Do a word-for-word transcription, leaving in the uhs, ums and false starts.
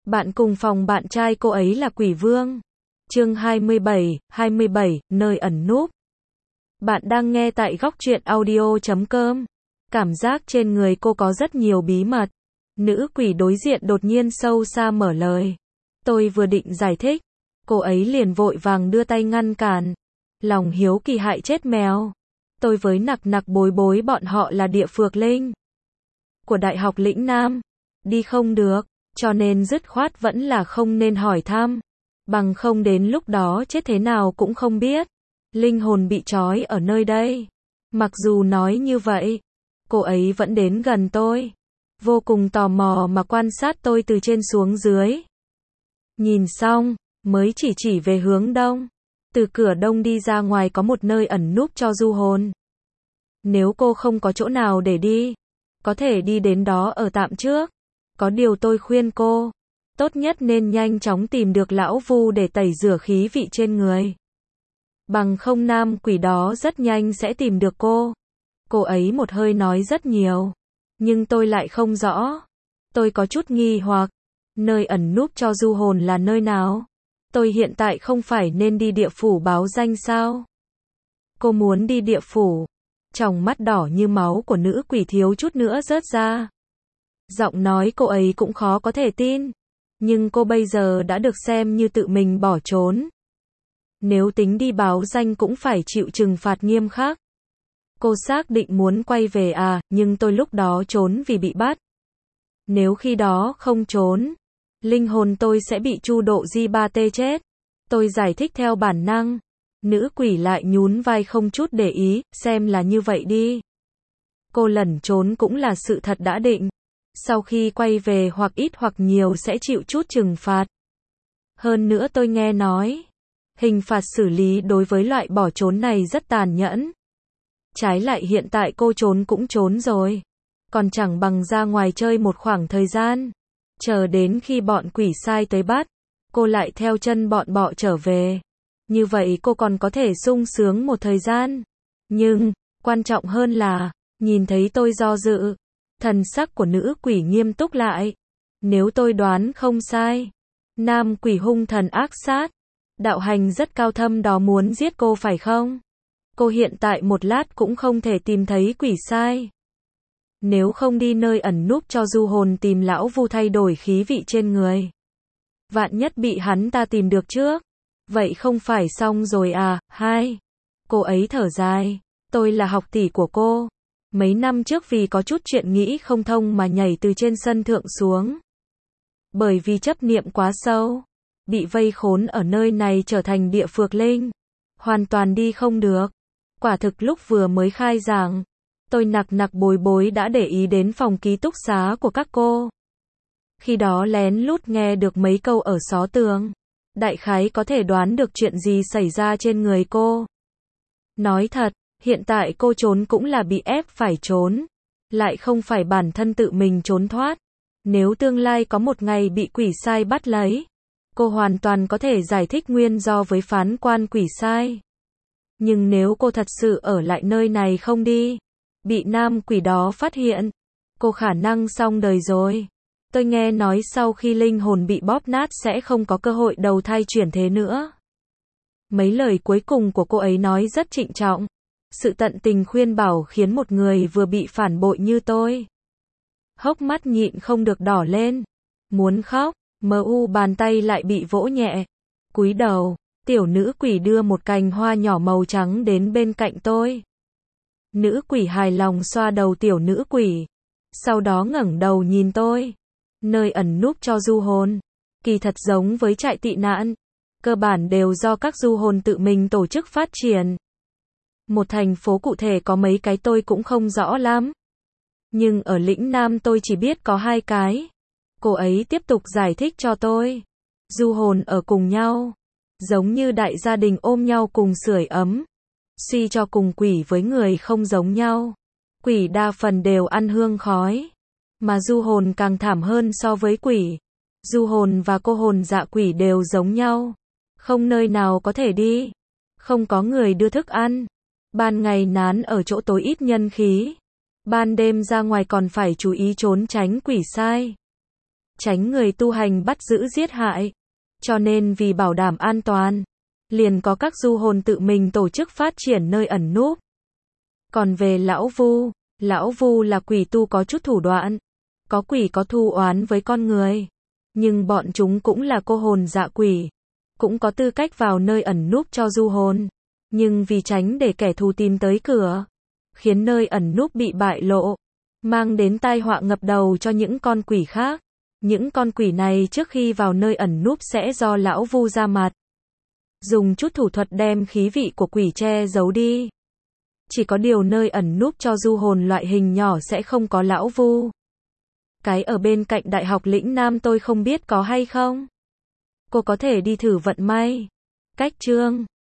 Bạn cùng phòng bạn trai cô ấy là quỷ vương. Chương hai mươi bảy, hai mươi bảy, nơi ẩn núp. Bạn đang nghe tại góc truyện audio chấm com. Cảm giác trên người cô có rất nhiều bí mật. Nữ quỷ đối diện đột nhiên sâu xa mở lời. Tôi vừa định giải thích, cô ấy liền vội vàng đưa tay ngăn cản. Lòng hiếu kỳ hại chết mèo. Tôi với nặc nặc bối bối bọn họ là địa phược linh của Đại học Lĩnh Nam. Đi không được, cho nên dứt khoát vẫn là không nên hỏi thăm. Bằng không đến lúc đó chết thế nào cũng không biết. Linh hồn bị trói ở nơi đây. Mặc dù nói như vậy, cô ấy vẫn đến gần tôi. Vô cùng tò mò mà quan sát tôi từ trên xuống dưới. Nhìn xong, mới chỉ chỉ về hướng đông. Từ cửa đông đi ra ngoài có một nơi ẩn núp cho du hồn. Nếu cô không có chỗ nào để đi, có thể đi đến đó ở tạm trước. Có điều tôi khuyên cô, tốt nhất nên nhanh chóng tìm được lão Vu để tẩy rửa khí vị trên người. Bằng không nam quỷ đó rất nhanh sẽ tìm được cô. Cô ấy một hơi nói rất nhiều, nhưng tôi lại không rõ. Tôi có chút nghi hoặc, nơi ẩn núp cho du hồn là nơi nào? Tôi hiện tại không phải nên đi địa phủ báo danh sao? Cô muốn đi địa phủ? Tròng mắt đỏ như máu của nữ quỷ thiếu chút nữa rớt ra. Giọng nói cô ấy cũng khó có thể tin. Nhưng cô bây giờ đã được xem như tự mình bỏ trốn. Nếu tính đi báo danh cũng phải chịu trừng phạt nghiêm khắc. Cô xác định muốn quay về à, nhưng tôi lúc đó trốn vì bị bắt. Nếu khi đó không trốn, linh hồn tôi sẽ bị Chu Độ Di ba tê chết. Tôi giải thích theo bản năng. Nữ quỷ lại nhún vai không chút để ý, xem là như vậy đi. Cô lẩn trốn cũng là sự thật đã định. Sau khi quay về hoặc ít hoặc nhiều sẽ chịu chút trừng phạt. Hơn nữa tôi nghe nói, hình phạt xử lý đối với loại bỏ trốn này rất tàn nhẫn. Trái lại hiện tại cô trốn cũng trốn rồi. Còn chẳng bằng ra ngoài chơi một khoảng thời gian. Chờ đến khi bọn quỷ sai tới bắt, cô lại theo chân bọn bọ trở về. Như vậy cô còn có thể sung sướng một thời gian. Nhưng, quan trọng hơn là, nhìn thấy tôi do dự. Thần sắc của nữ quỷ nghiêm túc lại. Nếu tôi đoán không sai, nam quỷ hung thần ác sát, đạo hành rất cao thâm đó muốn giết cô phải không? Cô hiện tại một lát cũng không thể tìm thấy quỷ sai. Nếu không đi nơi ẩn núp cho du hồn tìm lão Vu thay đổi khí vị trên người. Vạn nhất bị hắn ta tìm được trước. Vậy không phải xong rồi à? Hai. Cô ấy thở dài. Tôi là học tỷ của cô. Mấy năm trước vì có chút chuyện nghĩ không thông mà nhảy từ trên sân thượng xuống. Bởi vì chấp niệm quá sâu, bị vây khốn ở nơi này trở thành địa phược linh. Hoàn toàn đi không được. Quả thực lúc vừa mới khai giảng, tôi nặc nặc bối bối đã để ý đến phòng ký túc xá của các cô. Khi đó lén lút nghe được mấy câu ở xó tường. Đại khái có thể đoán được chuyện gì xảy ra trên người cô. Nói thật, hiện tại cô trốn cũng là bị ép phải trốn. Lại không phải bản thân tự mình trốn thoát. Nếu tương lai có một ngày bị quỷ sai bắt lấy, cô hoàn toàn có thể giải thích nguyên do với phán quan quỷ sai. Nhưng nếu cô thật sự ở lại nơi này không đi, bị nam quỷ đó phát hiện, cô khả năng xong đời rồi. Tôi nghe nói sau khi linh hồn bị bóp nát sẽ không có cơ hội đầu thai chuyển thế nữa. Mấy lời cuối cùng của cô ấy nói rất trịnh trọng. Sự tận tình khuyên bảo khiến một người vừa bị phản bội như tôi. Hốc mắt nhịn không được đỏ lên. Muốn khóc, mờ u bàn tay lại bị vỗ nhẹ. Cúi đầu, tiểu nữ quỷ đưa một cành hoa nhỏ màu trắng đến bên cạnh tôi. Nữ quỷ hài lòng xoa đầu tiểu nữ quỷ. Sau đó ngẩng đầu nhìn tôi. Nơi ẩn núp cho du hồn. Kỳ thật giống với trại tị nạn. Cơ bản đều do các du hồn tự mình tổ chức phát triển. Một thành phố cụ thể có mấy cái tôi cũng không rõ lắm. Nhưng ở Lĩnh Nam tôi chỉ biết có hai cái. Cô ấy tiếp tục giải thích cho tôi. Du hồn ở cùng nhau. Giống như đại gia đình ôm nhau cùng sưởi ấm. Suy cho cùng quỷ với người không giống nhau. Quỷ đa phần đều ăn hương khói. Mà du hồn càng thảm hơn so với quỷ. Du hồn và cô hồn dạ quỷ đều giống nhau. Không nơi nào có thể đi. Không có người đưa thức ăn. Ban ngày nán ở chỗ tối ít nhân khí. Ban đêm ra ngoài còn phải chú ý trốn tránh quỷ sai. tránh người tu hành bắt giữ giết hại. Cho nên vì bảo đảm an toàn, liền có các du hồn tự mình tổ chức phát triển nơi ẩn núp. Còn về lão vu, lão vu là quỷ tu có chút thủ đoạn, có quỷ có thù oán với con người, nhưng bọn chúng cũng là cô hồn dạ quỷ, cũng có tư cách vào nơi ẩn núp cho du hồn, nhưng vì tránh để kẻ thù tìm tới cửa, khiến nơi ẩn núp bị bại lộ, mang đến tai họa ngập đầu cho những con quỷ khác. Những con quỷ này trước khi vào nơi ẩn núp sẽ do lão vu ra mặt, dùng chút thủ thuật đem khí vị của quỷ che giấu đi. Chỉ có điều nơi ẩn núp cho du hồn loại hình nhỏ sẽ không có lão vu. Cái ở bên cạnh Đại học Lĩnh Nam tôi không biết có hay không. Cô có thể đi thử vận may. Cách chương